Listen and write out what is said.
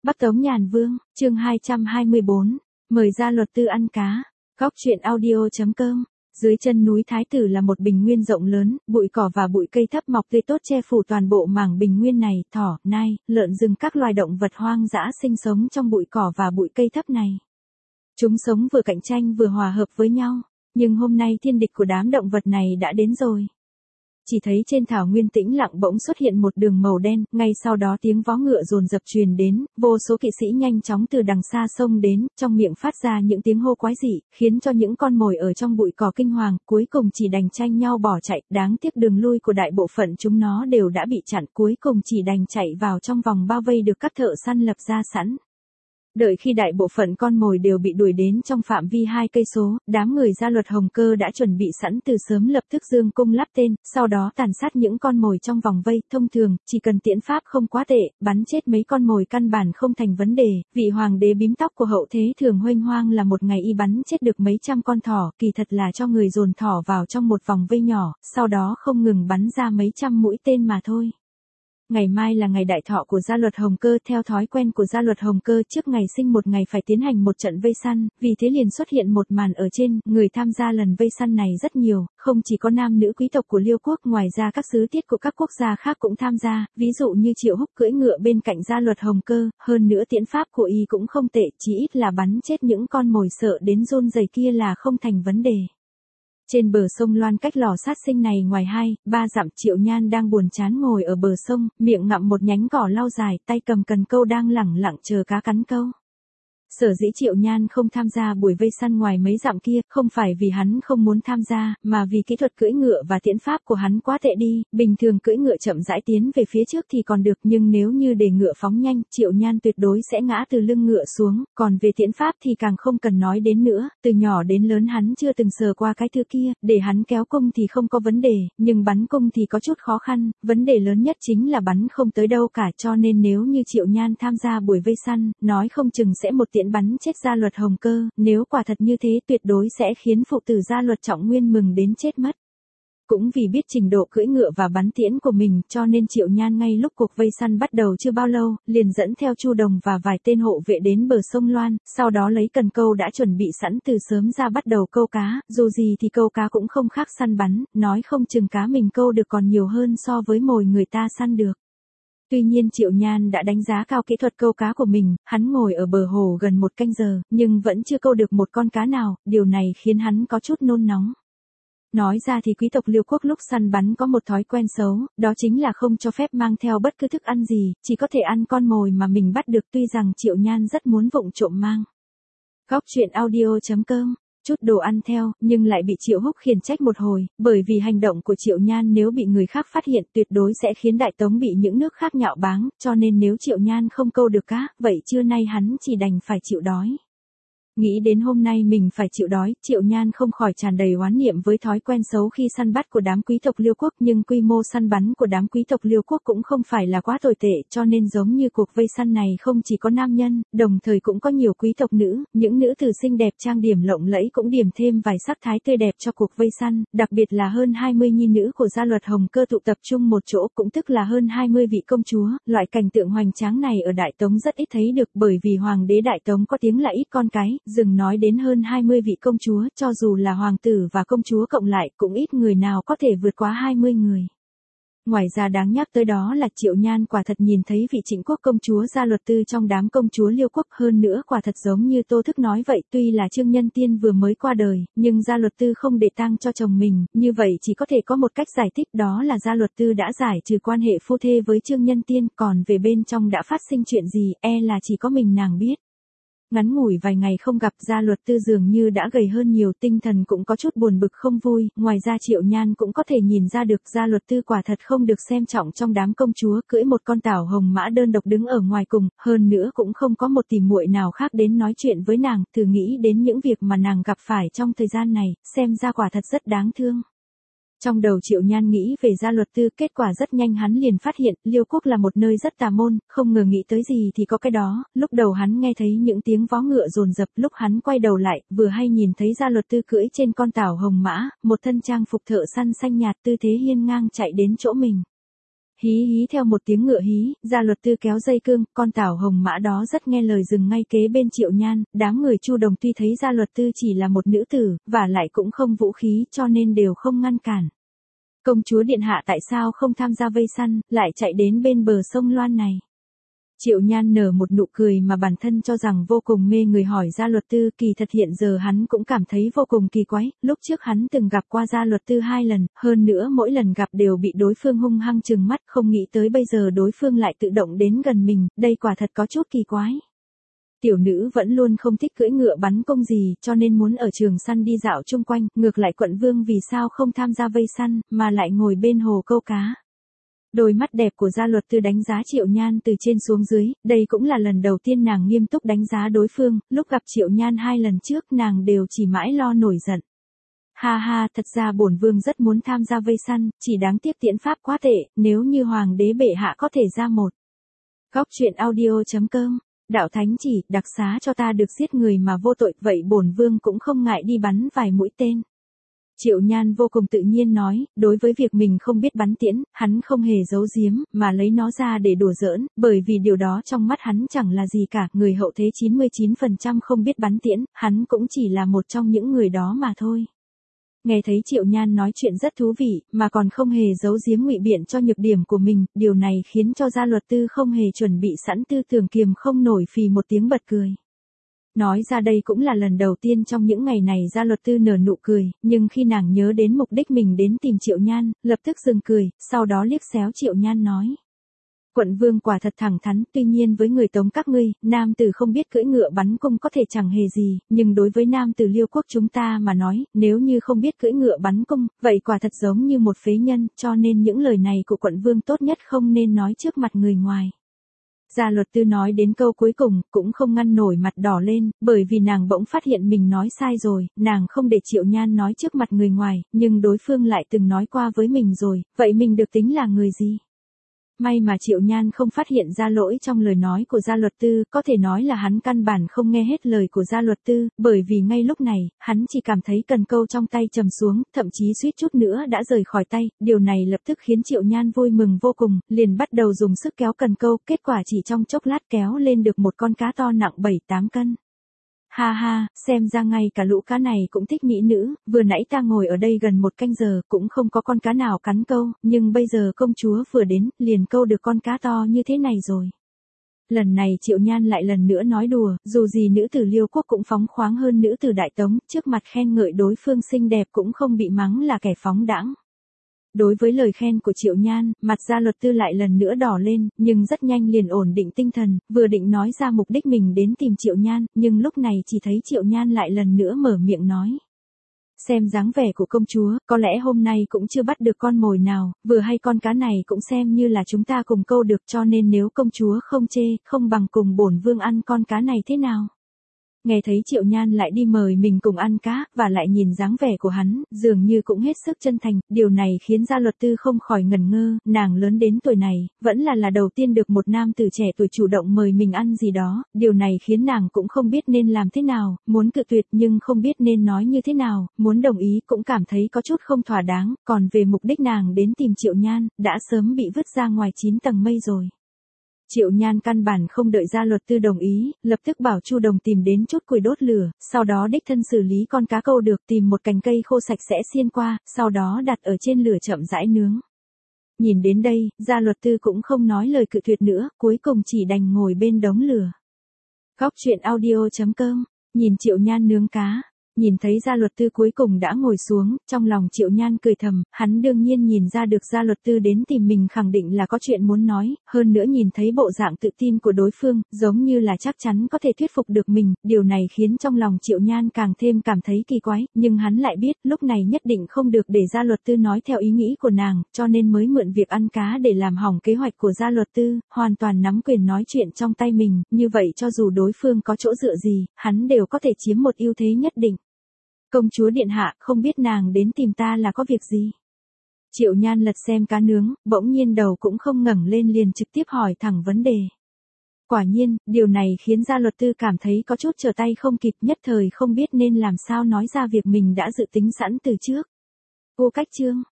Bắc Tống Nhàn Vương, chương 224, mời ra luật tư ăn cá. Góc truyện audio.com. Dưới chân núi Thái Tử là một bình nguyên rộng lớn, bụi cỏ và bụi cây thấp mọc tươi tốt che phủ toàn bộ mảng bình nguyên này, thỏ, nai, lợn rừng các loài động vật hoang dã sinh sống trong bụi cỏ và bụi cây thấp này. Chúng sống vừa cạnh tranh vừa hòa hợp với nhau, nhưng hôm nay thiên địch của đám động vật này đã đến rồi. Chỉ thấy trên thảo nguyên tĩnh lặng bỗng xuất hiện một đường màu đen, ngay sau đó tiếng vó ngựa dồn dập truyền đến, vô số kỵ sĩ nhanh chóng từ đằng xa xông đến, trong miệng phát ra những tiếng hô quái dị, khiến cho những con mồi ở trong bụi cỏ kinh hoàng, cuối cùng chỉ đành tranh nhau bỏ chạy, đáng tiếc đường lui của đại bộ phận chúng nó đều đã bị chặn, cuối cùng chỉ đành chạy vào trong vòng bao vây được các thợ săn lập ra sẵn. Đợi khi đại bộ phận con mồi đều bị đuổi đến trong phạm vi 2 cây số, đám người gia luật Hồng Cơ đã chuẩn bị sẵn từ sớm lập tức dương cung lắp tên, sau đó tàn sát những con mồi trong vòng vây. Thông thường, chỉ cần tiễn pháp không quá tệ, bắn chết mấy con mồi căn bản không thành vấn đề. Vị hoàng đế bím tóc của hậu thế Thường Huênh Hoang là một ngày y bắn chết được mấy trăm con thỏ, kỳ thật là cho người dồn thỏ vào trong một vòng vây nhỏ, sau đó không ngừng bắn ra mấy trăm mũi tên mà thôi. Ngày mai là ngày đại thọ của gia luật Hồng Cơ, theo thói quen của gia luật Hồng Cơ trước ngày sinh một ngày phải tiến hành một trận vây săn, vì thế liền xuất hiện một màn ở trên, người tham gia lần vây săn này rất nhiều, không chỉ có nam nữ quý tộc của Liêu quốc, ngoài ra các sứ tiết của các quốc gia khác cũng tham gia, ví dụ như Triệu Húc cưỡi ngựa bên cạnh gia luật Hồng Cơ, hơn nữa tiễn pháp của y cũng không tệ, chỉ ít là bắn chết những con mồi sợ đến run rẩy kia là không thành vấn đề. Trên bờ sông Loan cách lò sát sinh này ngoài 2-3 dặm, Triệu Nhan đang buồn chán ngồi ở bờ sông, miệng ngậm một nhánh cỏ lau dài, tay cầm cần câu đang lẳng lặng chờ cá cắn câu. Sở dĩ Triệu Nhan không tham gia buổi vây săn ngoài mấy dặm kia, không phải vì hắn không muốn tham gia, mà vì kỹ thuật cưỡi ngựa và tiễn pháp của hắn quá tệ đi, bình thường cưỡi ngựa chậm rãi tiến về phía trước thì còn được, nhưng nếu như để ngựa phóng nhanh, Triệu Nhan tuyệt đối sẽ ngã từ lưng ngựa xuống, còn về tiễn pháp thì càng không cần nói đến nữa, từ nhỏ đến lớn hắn chưa từng sờ qua cái thứ kia, để hắn kéo cung thì không có vấn đề, nhưng bắn cung thì có chút khó khăn, vấn đề lớn nhất chính là bắn không tới đâu cả, cho nên nếu như Triệu Nhan tham gia buổi vây săn, nói không chừng sẽ một tiễn bắn chết gia luật Hồng Cơ, nếu quả thật như thế tuyệt đối sẽ khiến phụ tử gia luật Trọng Nguyên mừng đến chết mất. Cũng vì biết trình độ cưỡi ngựa và bắn tiễn của mình, cho nên Triệu Nhan ngay lúc cuộc vây săn bắt đầu chưa bao lâu, liền dẫn theo Chu Đồng và vài tên hộ vệ đến bờ sông Loan, sau đó lấy cần câu đã chuẩn bị sẵn từ sớm ra bắt đầu câu cá, dù gì thì câu cá cũng không khác săn bắn, nói không chừng cá mình câu được còn nhiều hơn so với mồi người ta săn được. Tuy nhiên Triệu Nhan đã đánh giá cao kỹ thuật câu cá của mình, hắn ngồi ở bờ hồ gần 1 canh giờ, nhưng vẫn chưa câu được một con cá nào, điều này khiến hắn có chút nôn nóng. Nói ra thì quý tộc Liêu quốc lúc săn bắn có một thói quen xấu, đó chính là không cho phép mang theo bất cứ thức ăn gì, chỉ có thể ăn con mồi mà mình bắt được, tuy rằng Triệu Nhan rất muốn vụng trộm mang. Góc truyện audio.com. Chút đồ ăn theo, nhưng lại bị Triệu Húc khiển trách một hồi, bởi vì hành động của Triệu Nhan nếu bị người khác phát hiện tuyệt đối sẽ khiến Đại Tống bị những nước khác nhạo báng, cho nên nếu Triệu Nhan không câu được cá, vậy trưa nay hắn chỉ đành phải chịu đói. Nghĩ đến hôm nay mình phải chịu đói, Triệu Nhan không khỏi tràn đầy oán niệm với thói quen xấu khi săn bắt của đám quý tộc Liêu quốc, nhưng quy mô săn bắn của đám quý tộc Liêu quốc cũng không phải là quá tồi tệ, cho nên giống như cuộc vây săn này không chỉ có nam nhân, đồng thời cũng có nhiều quý tộc nữ, những nữ tử xinh đẹp trang điểm lộng lẫy cũng điểm thêm vài sắc thái tươi đẹp cho cuộc vây săn, đặc biệt là hơn 20 nhi nữ của gia luật Hồng Cơ tụ tập trung một chỗ, cũng tức là hơn 20 vị công chúa, loại cảnh tượng hoành tráng này ở Đại Tống rất ít thấy được, bởi vì hoàng đế Đại Tống có tiếng là ít con cái. Dừng nói đến hơn 20 vị công chúa, cho dù là hoàng tử và công chúa cộng lại, cũng ít người nào có thể vượt quá 20 người. Ngoài ra đáng nhắc tới đó là Triệu Nhan quả thật nhìn thấy vị Trịnh quốc công chúa gia luật tư trong đám công chúa Liêu quốc, hơn nữa quả thật giống như Tô Thức nói vậy, tuy là Trương Nhân Tiên vừa mới qua đời, nhưng gia luật tư không để tang cho chồng mình, như vậy chỉ có thể có một cách giải thích, đó là gia luật tư đã giải trừ quan hệ phu thê với Trương Nhân Tiên, còn về bên trong đã phát sinh chuyện gì, là chỉ có mình nàng biết. Ngắn ngủi vài ngày không gặp, gia luật tư dường như đã gầy hơn nhiều, tinh thần cũng có chút buồn bực không vui, ngoài ra Triệu Nhan cũng có thể nhìn ra được gia luật tư quả thật không được xem trọng trong đám công chúa, cưỡi một con tảo hồng mã đơn độc đứng ở ngoài cùng, hơn nữa cũng không có một tỉ muội nào khác đến nói chuyện với nàng, thử nghĩ đến những việc mà nàng gặp phải trong thời gian này, xem ra quả thật rất đáng thương. Trong đầu Triệu Nhan nghĩ về gia luật tư, kết quả rất nhanh hắn liền phát hiện, Liêu quốc là một nơi rất tà môn, không ngờ nghĩ tới gì thì có cái đó, lúc đầu hắn nghe thấy những tiếng vó ngựa dồn dập, lúc hắn quay đầu lại, vừa hay nhìn thấy gia luật tư cưỡi trên con tảo hồng mã, một thân trang phục thợ săn xanh nhạt, tư thế hiên ngang chạy đến chỗ mình. Hí hí theo một tiếng ngựa hí, gia luật tư kéo dây cương, con tảo hồng mã đó rất nghe lời dừng ngay kế bên Triệu Nhan, đám người Chu Đồng tuy thấy gia luật tư chỉ là một nữ tử, và lại cũng không vũ khí cho nên đều không ngăn cản. Công chúa điện hạ tại sao không tham gia vây săn, lại chạy đến bên bờ sông Loan này? Triệu Nhan nở một nụ cười mà bản thân cho rằng vô cùng mê người hỏi gia luật tư, kỳ thật hiện giờ hắn cũng cảm thấy vô cùng kỳ quái, lúc trước hắn từng gặp qua gia luật tư 2 lần, hơn nữa mỗi lần gặp đều bị đối phương hung hăng trừng mắt, không nghĩ tới bây giờ đối phương lại tự động đến gần mình, đây quả thật có chút kỳ quái. Tiểu nữ vẫn luôn không thích cưỡi ngựa bắn cung gì, cho nên muốn ở trường săn đi dạo chung quanh, ngược lại quận vương vì sao không tham gia vây săn, mà lại ngồi bên hồ câu cá. Đôi mắt đẹp của gia luật tư đánh giá Triệu Nhan từ trên xuống dưới, đây cũng là lần đầu tiên nàng nghiêm túc đánh giá đối phương, lúc gặp Triệu Nhan 2 lần trước nàng đều chỉ mãi lo nổi giận. Ha ha, thật ra bổn vương rất muốn tham gia vây săn, chỉ đáng tiếc tiễn pháp quá tệ, nếu như hoàng đế bệ hạ có thể ra một. Góc truyện audio.com, đạo thánh chỉ, đặc xá cho ta được giết người mà vô tội, vậy bổn vương cũng không ngại đi bắn vài mũi tên. Triệu Nhan vô cùng tự nhiên nói, đối với việc mình không biết bắn tiễn, hắn không hề giấu giếm, mà lấy nó ra để đùa giỡn, bởi vì điều đó trong mắt hắn chẳng là gì cả, người hậu thế 99% không biết bắn tiễn, hắn cũng chỉ là một trong những người đó mà thôi. Nghe thấy Triệu Nhan nói chuyện rất thú vị, mà còn không hề giấu giếm ngụy biện cho nhược điểm của mình, điều này khiến cho gia luật tư không hề chuẩn bị sẵn tư tưởng kiềm không nổi phì một tiếng bật cười. Nói ra đây cũng là lần đầu tiên trong những ngày này gia luật tư nở nụ cười, nhưng khi nàng nhớ đến mục đích mình đến tìm Triệu Nhan, lập tức dừng cười, sau đó liếc xéo Triệu Nhan nói. Quận vương quả thật thẳng thắn, tuy nhiên với người Tống các ngươi, nam tử không biết cưỡi ngựa bắn cung có thể chẳng hề gì, nhưng đối với nam tử Liêu quốc chúng ta mà nói, nếu như không biết cưỡi ngựa bắn cung, vậy quả thật giống như một phế nhân, cho nên những lời này của quận vương tốt nhất không nên nói trước mặt người ngoài. Gia luật tư nói đến câu cuối cùng, cũng không ngăn nổi mặt đỏ lên, bởi vì nàng bỗng phát hiện mình nói sai rồi, nàng không để Triệu Nhan nói trước mặt người ngoài, nhưng đối phương lại từng nói qua với mình rồi, vậy mình được tính là người gì? May mà Triệu Nhan không phát hiện ra lỗi trong lời nói của gia luật tư, có thể nói là hắn căn bản không nghe hết lời của gia luật tư, bởi vì ngay lúc này, hắn chỉ cảm thấy cần câu trong tay trầm xuống, thậm chí suýt chút nữa đã rời khỏi tay, điều này lập tức khiến Triệu Nhan vui mừng vô cùng, liền bắt đầu dùng sức kéo cần câu, kết quả chỉ trong chốc lát kéo lên được một con cá to nặng 7-8 cân. Ha ha, xem ra ngay cả lũ cá này cũng thích mỹ nữ, vừa nãy ta ngồi ở đây gần 1 canh giờ cũng không có con cá nào cắn câu, nhưng bây giờ công chúa vừa đến, liền câu được con cá to như thế này rồi. Lần này Triệu Nhan lại lần nữa nói đùa, dù gì nữ tử Liêu quốc cũng phóng khoáng hơn nữ tử Đại Tống, trước mặt khen ngợi đối phương xinh đẹp cũng không bị mắng là kẻ phóng đãng. Đối với lời khen của Triệu Nhan, mặt gia luật tư lại lần nữa đỏ lên, nhưng rất nhanh liền ổn định tinh thần, vừa định nói ra mục đích mình đến tìm Triệu Nhan, nhưng lúc này chỉ thấy Triệu Nhan lại lần nữa mở miệng nói. Xem dáng vẻ của công chúa, có lẽ hôm nay cũng chưa bắt được con mồi nào, vừa hay con cá này cũng xem như là chúng ta cùng câu được, cho nên nếu công chúa không chê, không bằng cùng bổn vương ăn con cá này thế nào? Nghe thấy Triệu Nhan lại đi mời mình cùng ăn cá, và lại nhìn dáng vẻ của hắn, dường như cũng hết sức chân thành, điều này khiến gia luật tư không khỏi ngẩn ngơ, nàng lớn đến tuổi này, vẫn là đầu tiên được một nam tử trẻ tuổi chủ động mời mình ăn gì đó, điều này khiến nàng cũng không biết nên làm thế nào, muốn cự tuyệt nhưng không biết nên nói như thế nào, muốn đồng ý cũng cảm thấy có chút không thỏa đáng, còn về mục đích nàng đến tìm Triệu Nhan, đã sớm bị vứt ra ngoài 9 tầng mây rồi. Triệu Nhan căn bản không đợi gia luật tư đồng ý, lập tức bảo Chu Đồng tìm đến chút củi đốt lửa, sau đó đích thân xử lý con cá câu được, tìm một cành cây khô sạch sẽ xiên qua, sau đó đặt ở trên lửa chậm rãi nướng. Nhìn đến đây, gia luật tư cũng không nói lời cự tuyệt nữa, cuối cùng chỉ đành ngồi bên đống lửa. Góc truyện audio.com, nhìn Triệu Nhan nướng cá. Nhìn thấy gia luật tư cuối cùng đã ngồi xuống, trong lòng Triệu Nhan cười thầm, hắn đương nhiên nhìn ra được gia luật tư đến tìm mình khẳng định là có chuyện muốn nói, hơn nữa nhìn thấy bộ dạng tự tin của đối phương, giống như là chắc chắn có thể thuyết phục được mình, điều này khiến trong lòng Triệu Nhan càng thêm cảm thấy kỳ quái, nhưng hắn lại biết, lúc này nhất định không được để gia luật tư nói theo ý nghĩ của nàng, cho nên mới mượn việc ăn cá để làm hỏng kế hoạch của gia luật tư, hoàn toàn nắm quyền nói chuyện trong tay mình, như vậy cho dù đối phương có chỗ dựa gì, hắn đều có thể chiếm một ưu thế nhất định. Công chúa điện hạ, không biết nàng đến tìm ta là có việc gì? Triệu Nhan lật xem cá nướng, bỗng nhiên đầu cũng không ngẩng lên liền trực tiếp hỏi thẳng vấn đề. Quả nhiên, điều này khiến gia luật tư cảm thấy có chút trở tay không kịp, nhất thời không biết nên làm sao nói ra việc mình đã dự tính sẵn từ trước. Vô cách chương.